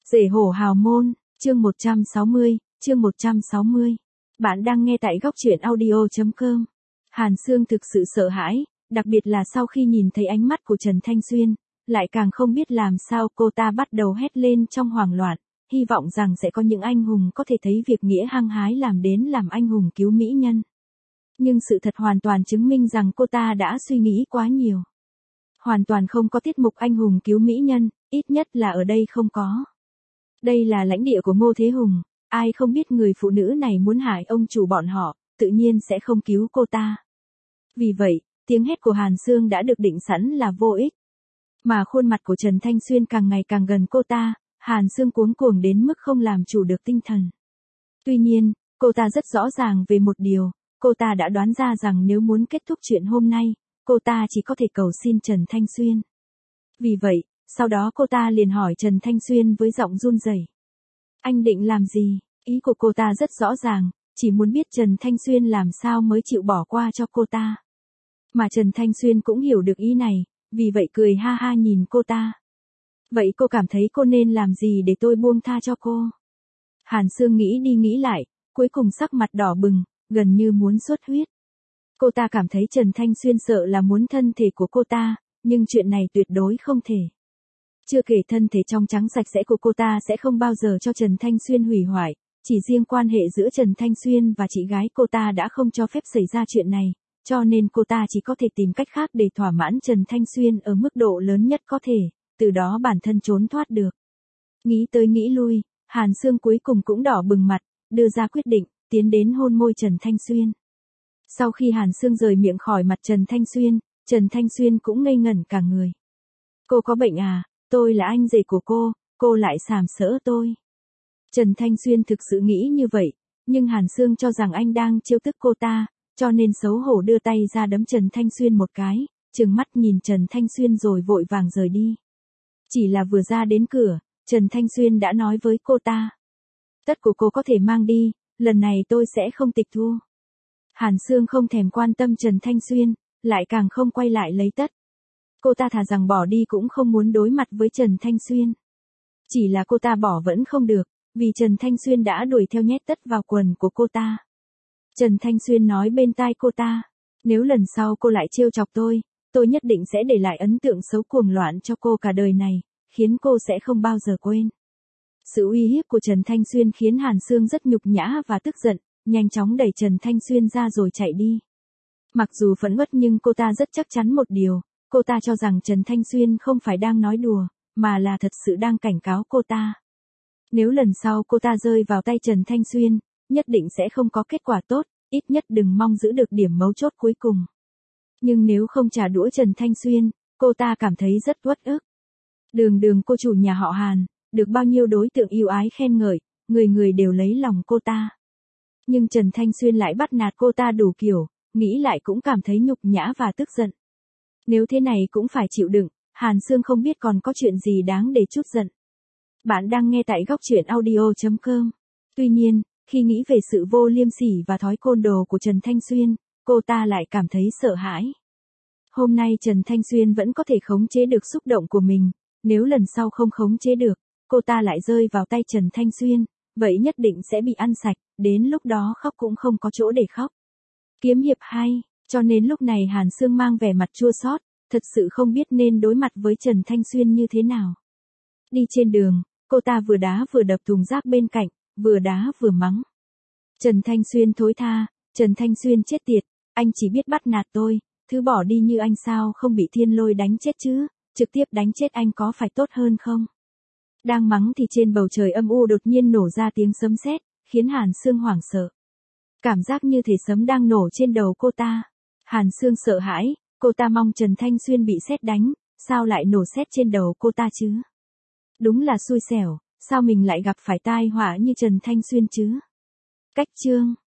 Rể hổ hào môn, chương 160, chương 160. Bạn đang nghe tại góc truyện audio.com. Hàn Sương thực sự sợ hãi, đặc biệt là sau khi nhìn thấy ánh mắt của Trần Thanh Xuyên, lại càng không biết làm sao. Cô ta bắt đầu hét lên trong hoảng loạn, hy vọng rằng sẽ có những anh hùng có thể thấy việc nghĩa hăng hái làm đến làm anh hùng cứu mỹ nhân. Nhưng sự thật hoàn toàn chứng minh rằng cô ta đã suy nghĩ quá nhiều. Hoàn toàn không có tiết mục anh hùng cứu mỹ nhân, ít nhất là ở đây không có. Đây là lãnh địa của Ngô Thế Hùng, ai không biết người phụ nữ này muốn hại ông chủ bọn họ, tự nhiên sẽ không cứu cô ta. Vì vậy, tiếng hét của Hàn Sương đã được định sẵn là vô ích. Mà khuôn mặt của Trần Thanh Xuyên càng ngày càng gần cô ta, Hàn Sương cuống cuồng đến mức không làm chủ được tinh thần. Tuy nhiên, cô ta rất rõ ràng về một điều, cô ta đã đoán ra rằng nếu muốn kết thúc chuyện hôm nay, cô ta chỉ có thể cầu xin Trần Thanh Xuyên. Vì vậy, sau đó cô ta liền hỏi Trần Thanh Xuyên với giọng run rẩy. Anh định làm gì? Ý của cô ta rất rõ ràng, chỉ muốn biết Trần Thanh Xuyên làm sao mới chịu bỏ qua cho cô ta. Mà Trần Thanh Xuyên cũng hiểu được ý này, vì vậy cười ha ha nhìn cô ta. Vậy cô cảm thấy cô nên làm gì để tôi buông tha cho cô? Hàn Sương nghĩ đi nghĩ lại, cuối cùng sắc mặt đỏ bừng, gần như muốn xuất huyết. Cô ta cảm thấy Trần Thanh Xuyên sợ là muốn thân thể của cô ta, nhưng chuyện này tuyệt đối không thể. Chưa kể thân thể trong trắng sạch sẽ của cô ta sẽ không bao giờ cho Trần Thanh Xuyên hủy hoại, chỉ riêng quan hệ giữa Trần Thanh Xuyên và chị gái cô ta đã không cho phép xảy ra chuyện này, cho nên cô ta chỉ có thể tìm cách khác để thỏa mãn Trần Thanh Xuyên ở mức độ lớn nhất có thể, từ đó bản thân trốn thoát được. Nghĩ tới nghĩ lui, Hàn Sương cuối cùng cũng đỏ bừng mặt, đưa ra quyết định, tiến đến hôn môi Trần Thanh Xuyên. Sau khi Hàn Sương rời miệng khỏi mặt Trần Thanh Xuyên cũng ngây ngẩn cả người. Cô có bệnh à? Tôi là anh rể của cô lại sàm sỡ tôi. Trần Thanh Xuyên thực sự nghĩ như vậy, nhưng Hàn Sương cho rằng anh đang trêu tức cô ta, cho nên xấu hổ đưa tay ra đấm Trần Thanh Xuyên một cái, trừng mắt nhìn Trần Thanh Xuyên rồi vội vàng rời đi. Chỉ là vừa ra đến cửa, Trần Thanh Xuyên đã nói với cô ta. Tất của cô có thể mang đi, lần này tôi sẽ không tịch thu. Hàn Sương không thèm quan tâm Trần Thanh Xuyên, lại càng không quay lại lấy tất. Cô ta thà rằng bỏ đi cũng không muốn đối mặt với Trần Thanh Xuyên. Chỉ là cô ta bỏ vẫn không được, vì Trần Thanh Xuyên đã đuổi theo nhét tất vào quần của cô ta. Trần Thanh Xuyên nói bên tai cô ta, nếu lần sau cô lại trêu chọc tôi nhất định sẽ để lại ấn tượng xấu cuồng loạn cho cô cả đời này, khiến cô sẽ không bao giờ quên. Sự uy hiếp của Trần Thanh Xuyên khiến Hàn Sương rất nhục nhã và tức giận, nhanh chóng đẩy Trần Thanh Xuyên ra rồi chạy đi. Mặc dù phẫn uất nhưng cô ta rất chắc chắn một điều, cô ta cho rằng Trần Thanh Xuyên không phải đang nói đùa, mà là thật sự đang cảnh cáo cô ta. Nếu lần sau cô ta rơi vào tay Trần Thanh Xuyên, nhất định sẽ không có kết quả tốt, ít nhất đừng mong giữ được điểm mấu chốt cuối cùng. Nhưng nếu không trả đũa Trần Thanh Xuyên, cô ta cảm thấy rất uất ức. Đường cô chủ nhà họ Hàn, được bao nhiêu đối tượng yêu ái khen ngợi, người người đều lấy lòng cô ta. Nhưng Trần Thanh Xuyên lại bắt nạt cô ta đủ kiểu, nghĩ lại cũng cảm thấy nhục nhã và tức giận. Nếu thế này cũng phải chịu đựng, Hàn Sương không biết còn có chuyện gì đáng để trút giận. Bạn đang nghe tại góc truyện audio.com. Tuy nhiên, khi nghĩ về sự vô liêm sỉ và thói côn đồ của Trần Thanh Xuyên, cô ta lại cảm thấy sợ hãi. Hôm nay Trần Thanh Xuyên vẫn có thể khống chế được xúc động của mình, nếu lần sau không khống chế được, cô ta lại rơi vào tay Trần Thanh Xuyên, vậy nhất định sẽ bị ăn sạch, đến lúc đó khóc cũng không có chỗ để khóc. Kiếm hiệp hay, cho nên lúc này Hàn Sương mang vẻ mặt chua xót, thật sự không biết nên đối mặt với Trần Thanh Xuyên như thế nào. Đi trên đường, cô ta vừa đá vừa đập thùng rác bên cạnh, vừa đá vừa mắng. Trần Thanh Xuyên thối tha, Trần Thanh Xuyên chết tiệt, anh chỉ biết bắt nạt tôi, thứ bỏ đi như anh sao không bị thiên lôi đánh chết chứ, trực tiếp đánh chết anh có phải tốt hơn không? Đang mắng thì trên bầu trời âm u đột nhiên nổ ra tiếng sấm sét, khiến Hàn Sương hoảng sợ. Cảm giác như thể sấm đang nổ trên đầu cô ta. Hàn Sương sợ hãi, cô ta mong Trần Thanh Xuyên bị sét đánh, sao lại nổ sét trên đầu cô ta chứ? Đúng là xui xẻo, sao mình lại gặp phải tai họa như Trần Thanh Xuyên chứ? Cách chương